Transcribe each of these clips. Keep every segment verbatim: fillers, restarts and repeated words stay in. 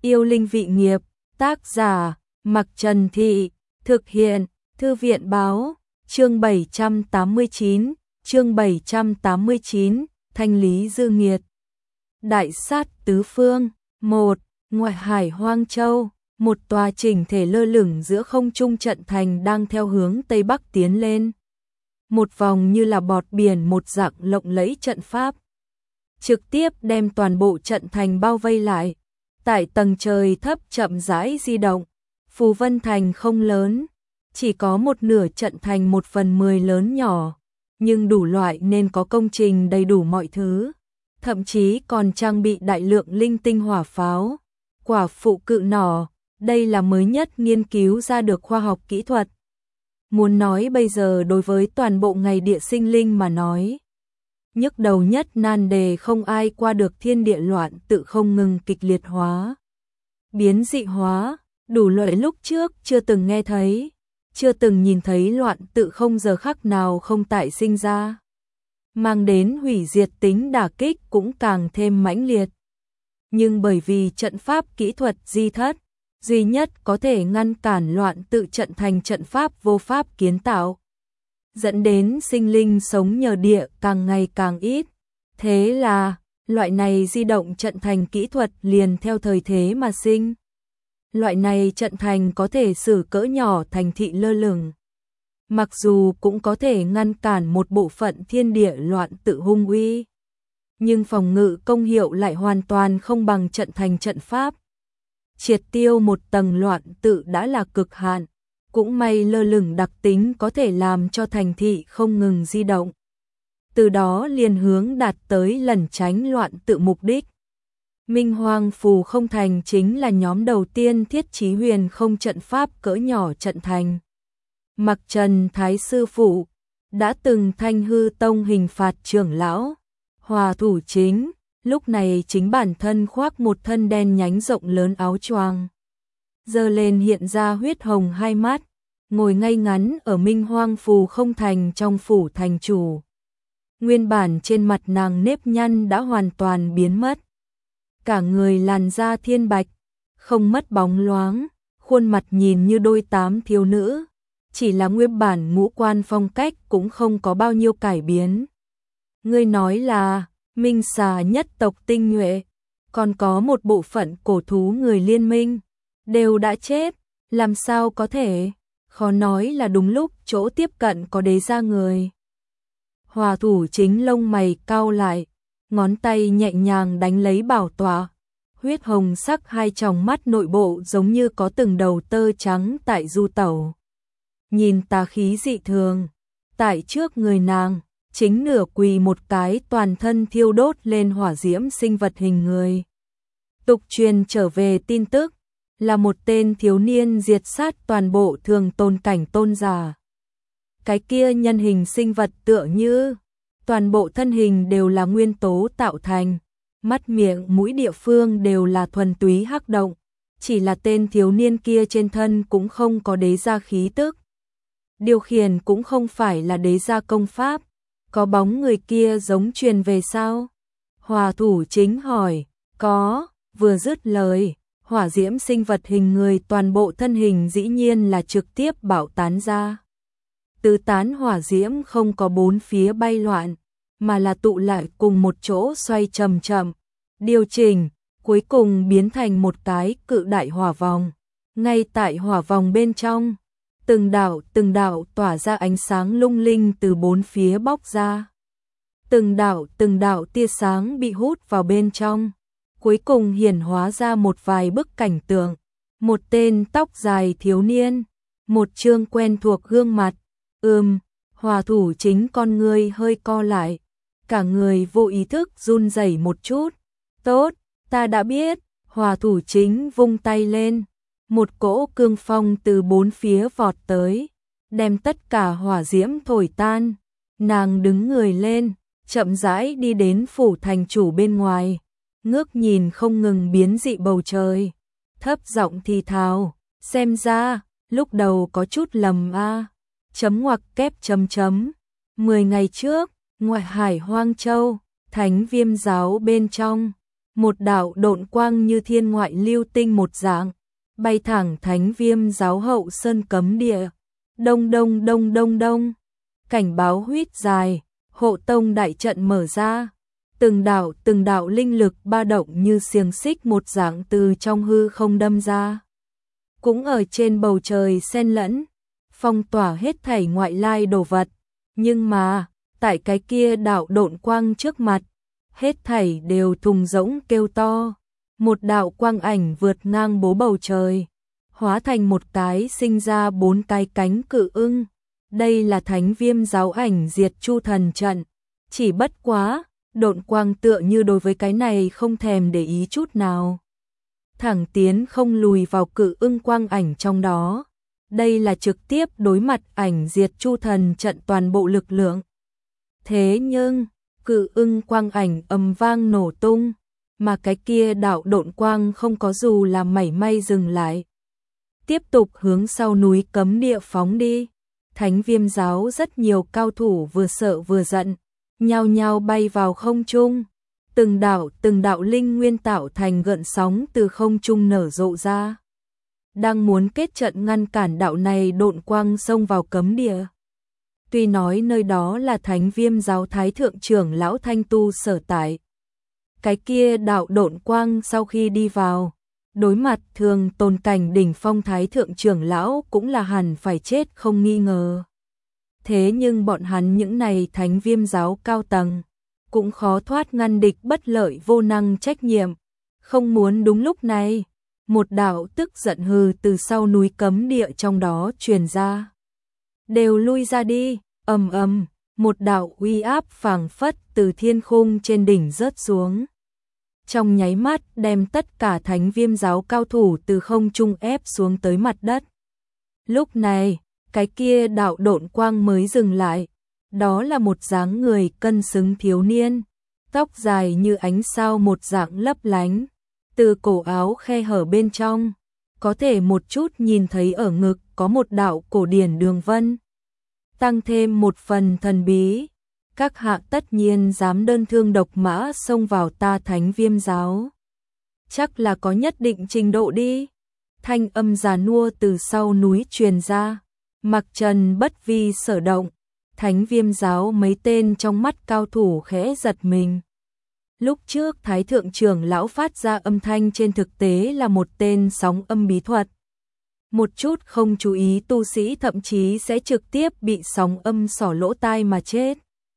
Yêu linh vị nghiệp, tác giả, Mặc Trần Thị, thực hiện, Thư viện báo, chương bảy trăm tám mươi chín, chương bảy trăm tám mươi chín, thanh lý dư nghiệt. Đại sát tứ phương, một, ngoại hải Hoang Châu, một tòa chỉnh thể lơ lửng giữa không trung trận thành đang theo hướng Tây Bắc tiến lên. Một vòng như là bọt biển một dạng lộng lẫy trận pháp. Trực tiếp đem toàn bộ trận thành bao vây lại. Tại tầng trời thấp chậm rãi di động, Phù Vân Thành không lớn, chỉ có một nửa trận thành một phần mười lớn nhỏ, nhưng đủ loại nên có công trình đầy đủ mọi thứ, thậm chí còn trang bị đại lượng linh tinh hỏa pháo, quả phụ cự nỏ, đây là mới nhất nghiên cứu ra được khoa học kỹ thuật. Muốn nói bây giờ đối với toàn bộ ngày địa sinh linh mà nói, nhức đầu nhất nan đề không ai qua được thiên địa loạn tự không ngừng kịch liệt hóa, biến dị hóa, đủ loại lúc trước chưa từng nghe thấy, chưa từng nhìn thấy loạn tự không giờ khắc nào không tại sinh ra, mang đến hủy diệt tính đả kích cũng càng thêm mãnh liệt. Nhưng bởi vì trận pháp kỹ thuật di thất, duy nhất có thể ngăn cản loạn tự trận thành trận pháp vô pháp kiến tạo, dẫn đến sinh linh sống nhờ địa càng ngày càng ít. Thế là, loại này di động trận thành kỹ thuật liền theo thời thế mà sinh. Loại này trận thành có thể xử cỡ nhỏ thành thị lơ lửng. Mặc dù cũng có thể ngăn cản một bộ phận thiên địa loạn tự hung uy, nhưng phòng ngự công hiệu lại hoàn toàn không bằng trận thành trận pháp. Triệt tiêu một tầng loạn tự đã là cực hạn, cũng may lơ lửng đặc tính có thể làm cho thành thị không ngừng di động. Từ đó liền hướng đạt tới lẩn tránh loạn tự mục đích. Minh Hoang Phù Không Thành chính là nhóm đầu tiên thiết trí huyền không trận pháp cỡ nhỏ trận thành. Mặc Trần Thái Sư Phụ, đã từng Thanh Hư Tông hình phạt trưởng lão, Hòa Thủ Chính, lúc này chính bản thân khoác một thân đen nhánh rộng lớn áo choàng, giơ lên hiện ra huyết hồng hai mắt, ngồi ngay ngắn ở Minh Hoang Phù Không Thành trong phủ thành chủ. Nguyên bản trên mặt nàng nếp nhăn đã hoàn toàn biến mất. Cả người làn da thiên bạch, không mất bóng loáng, khuôn mặt nhìn như đôi tám thiếu nữ, chỉ là nguyên bản ngũ quan phong cách cũng không có bao nhiêu cải biến. Ngươi nói là Minh Xà nhất tộc tinh nhuệ, còn có một bộ phận cổ thú người liên minh, đều đã chết, làm sao có thể, khó nói là đúng lúc chỗ tiếp cận có đế gia người. Hòa Thủ Chính lông mày cau lại, ngón tay nhẹ nhàng đánh lấy bảo tọa, huyết hồng sắc hai tròng mắt nội bộ giống như có từng đầu tơ trắng tại du tẩu. Nhìn tà khí dị thường, tại trước người nàng, chính nửa quỳ một cái toàn thân thiêu đốt lên hỏa diễm sinh vật hình người. Tục truyền trở về tin tức, là một tên thiếu niên diệt sát toàn bộ thường tôn cảnh tôn giả. Cái kia nhân hình sinh vật tựa như, toàn bộ thân hình đều là nguyên tố tạo thành, mắt miệng mũi địa phương đều là thuần túy hắc động, chỉ là tên thiếu niên kia trên thân cũng không có đế gia khí tức. Điều khiển cũng không phải là đế gia công pháp, có bóng người kia giống truyền về sao? Hòa Thủ Chính hỏi, có, vừa dứt lời, hỏa diễm sinh vật hình người toàn bộ thân hình dĩ nhiên là trực tiếp bạo tán ra. Tứ tán hỏa diễm không có bốn phía bay loạn, mà là tụ lại cùng một chỗ xoay chậm chậm, điều chỉnh, cuối cùng biến thành một cái cự đại hỏa vòng. Ngay tại hỏa vòng bên trong, từng đạo từng đạo tỏa ra ánh sáng lung linh từ bốn phía bóc ra. Từng đạo từng đạo tia sáng bị hút vào bên trong, cuối cùng hiển hóa ra một vài bức cảnh tượng. Một tên tóc dài thiếu niên, một trương quen thuộc gương mặt. Ừm, Hòa Thủ Chính con người hơi co lại, cả người vô ý thức run rẩy một chút. Tốt, ta đã biết. Hòa Thủ Chính vung tay lên, một cỗ cương phong từ bốn phía vọt tới, đem tất cả hỏa diễm thổi tan. Nàng đứng người lên, chậm rãi đi đến phủ thành chủ bên ngoài, ngước nhìn không ngừng biến dị bầu trời, thấp giọng thì thào, xem ra, lúc đầu có chút lầm a. Chấm ngoặc kép chấm chấm. Mười ngày trước, ngoại hải Hoang Châu, Thánh Viêm giáo bên trong, một đạo độn quang như thiên ngoại lưu tinh một dạng, bay thẳng Thánh Viêm Giáo hậu sơn cấm địa. Đông đông đông đông đông, cảnh báo huýt dài, hộ tông đại trận mở ra. Từng đạo từng đạo linh lực ba động như xiềng xích một dạng từ trong hư không đâm ra. Cũng ở trên bầu trời xen lẫn, phong tỏa hết thảy ngoại lai đồ vật. Nhưng mà, tại cái kia đạo độn quang trước mặt, hết thảy đều thùng rỗng kêu to. Một đạo quang ảnh vượt ngang bố bầu trời, hóa thành một cái sinh ra bốn cái cánh cự ưng. Đây là Thánh Viêm Giáo ảnh diệt chu thần trận. Chỉ bất quá, độn quang tựa như đối với cái này không thèm để ý chút nào. Thẳng tiến không lùi vào cự ưng quang ảnh trong đó. Đây là trực tiếp đối mặt ảnh diệt chu thần trận toàn bộ lực lượng. Thế nhưng, cự ưng quang ảnh ầm vang nổ tung, mà cái kia đạo độn quang không có dù là mảy may dừng lại. Tiếp tục hướng sau núi cấm địa phóng đi. Thánh Viêm Giáo rất nhiều cao thủ vừa sợ vừa giận, nhao nhao bay vào không trung. Từng đạo từng đạo linh nguyên tạo thành gợn sóng từ không trung nở rộ ra. Đang muốn kết trận ngăn cản đạo này độn quang xông vào cấm địa. Tuy nói nơi đó là Thánh Viêm Giáo Thái Thượng trưởng lão Thanh Tu sở tại. Cái kia đạo độn quang sau khi đi vào, đối mặt thường tồn cảnh đỉnh phong Thái Thượng trưởng lão cũng là hẳn phải chết không nghi ngờ. Thế nhưng bọn hắn những này Thánh Viêm Giáo cao tầng, cũng khó thoát ngăn địch bất lợi vô năng trách nhiệm. Không muốn đúng lúc này, một đạo tức giận hừ từ sau núi cấm địa trong đó truyền ra. Đều lui ra đi, ầm ầm, một đạo uy áp phảng phất từ thiên khung trên đỉnh rớt xuống. Trong nháy mắt đem tất cả Thánh Viêm Giáo cao thủ từ không trung ép xuống tới mặt đất. Lúc này, cái kia đạo độn quang mới dừng lại. Đó là một dáng người cân xứng thiếu niên, tóc dài như ánh sao một dạng lấp lánh. Từ cổ áo khe hở bên trong, có thể một chút nhìn thấy ở ngực có một đạo cổ điển đường vân. Tăng thêm một phần thần bí, các hạ tất nhiên dám đơn thương độc mã xông vào ta Thánh Viêm Giáo. Chắc là có nhất định trình độ đi. Thanh âm già nua từ sau núi truyền ra, mặc trần bất vi sở động. Thánh Viêm Giáo mấy tên trong mắt cao thủ khẽ giật mình. Lúc trước Thái Thượng trưởng lão phát ra âm thanh trên thực tế là một tên sóng âm bí thuật. Một chút không chú ý tu sĩ thậm chí sẽ trực tiếp bị sóng âm xỏ lỗ tai mà chết.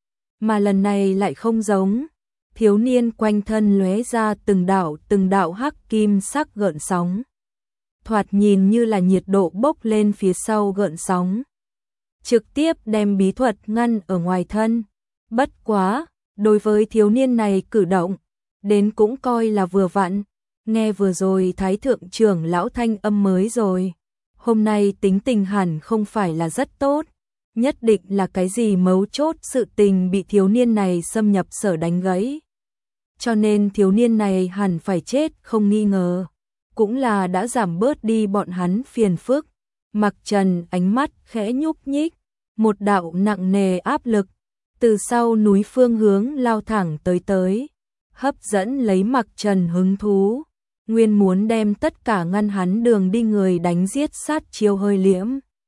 Mà lần này lại không giống. Thiếu niên quanh thân lóe ra từng đạo từng đạo hắc kim sắc gợn sóng. Thoạt nhìn như là nhiệt độ bốc lên phía sau gợn sóng. Trực tiếp đem bí thuật ngăn ở ngoài thân. Bất quá, đối với thiếu niên này cử động, đến cũng coi là vừa vặn. Nghe vừa rồi Thái Thượng trưởng lão thanh âm mới rồi. Hôm nay tính tình hẳn không phải là rất tốt. Nhất định là cái gì mấu chốt sự tình bị thiếu niên này xâm nhập sở đánh gãy. Cho nên thiếu niên này hẳn phải chết không nghi ngờ. Cũng là đã giảm bớt đi bọn hắn phiền phức. Mặc Trần ánh mắt khẽ nhúc nhích. Một đạo nặng nề áp lực từ sau núi phương hướng lao thẳng tới tới, hấp dẫn lấy Mặc Trần hứng thú, nguyên muốn đem tất cả ngăn hắn đường đi người đánh giết sát chiêu hơi liễm.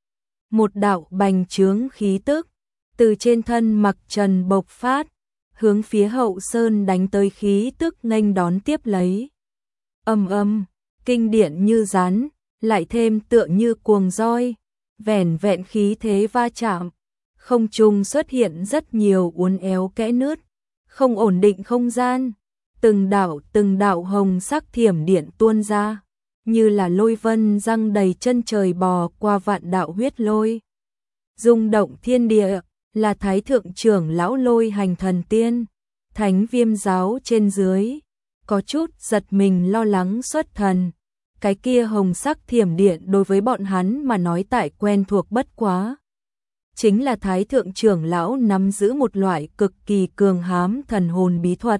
Một đạo bành trướng khí tức từ trên thân Mặc Trần bộc phát, hướng phía hậu sơn đánh tới khí tức nghênh đón tiếp lấy. Ầm ầm, kinh điển như rắn, lại thêm tựa như cuồng roi. Vẻn vẹn khí thế va chạm, không trung xuất hiện rất nhiều uốn éo kẽ nứt, không ổn định không gian. Từng đạo từng đạo hồng sắc thiểm điện tuôn ra, như là lôi vân răng đầy chân trời bò qua vạn đạo huyết lôi. Rung động thiên địa, là Thái Thượng trưởng lão Lôi Hành Thần Tiên. Thánh Viêm Giáo trên dưới, có chút giật mình lo lắng xuất thần. Cái kia hồng sắc thiểm điện đối với bọn hắn mà nói tại quen thuộc bất quá. Chính là Thái Thượng trưởng lão nắm giữ một loại cực kỳ cường hám thần hồn bí thuật.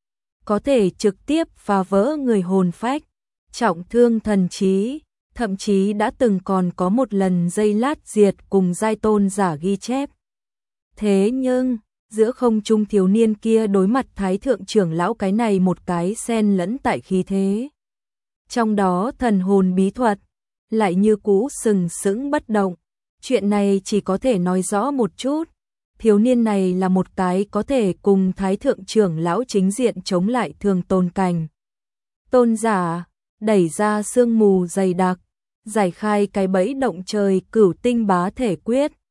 Có thể trực tiếp phá vỡ người hồn phách, trọng thương thần trí, thậm chí đã từng còn có một lần giây lát diệt cùng giai tôn giả ghi chép. Thế nhưng, giữa không trung thiếu niên kia đối mặt Thái thượng trưởng lão cái này một cái xen lẫn tại khí thế. Trong đó thần hồn bí thuật, lại như cũ sừng sững bất động. Chuyện này chỉ có thể nói rõ một chút. Thiếu niên này là một cái có thể cùng Thái thượng trưởng lão chính diện chống lại thường tôn cảnh. Tôn giả, đẩy ra sương mù dày đặc, giải khai cái bẫy động trời cửu tinh bá thể quyết.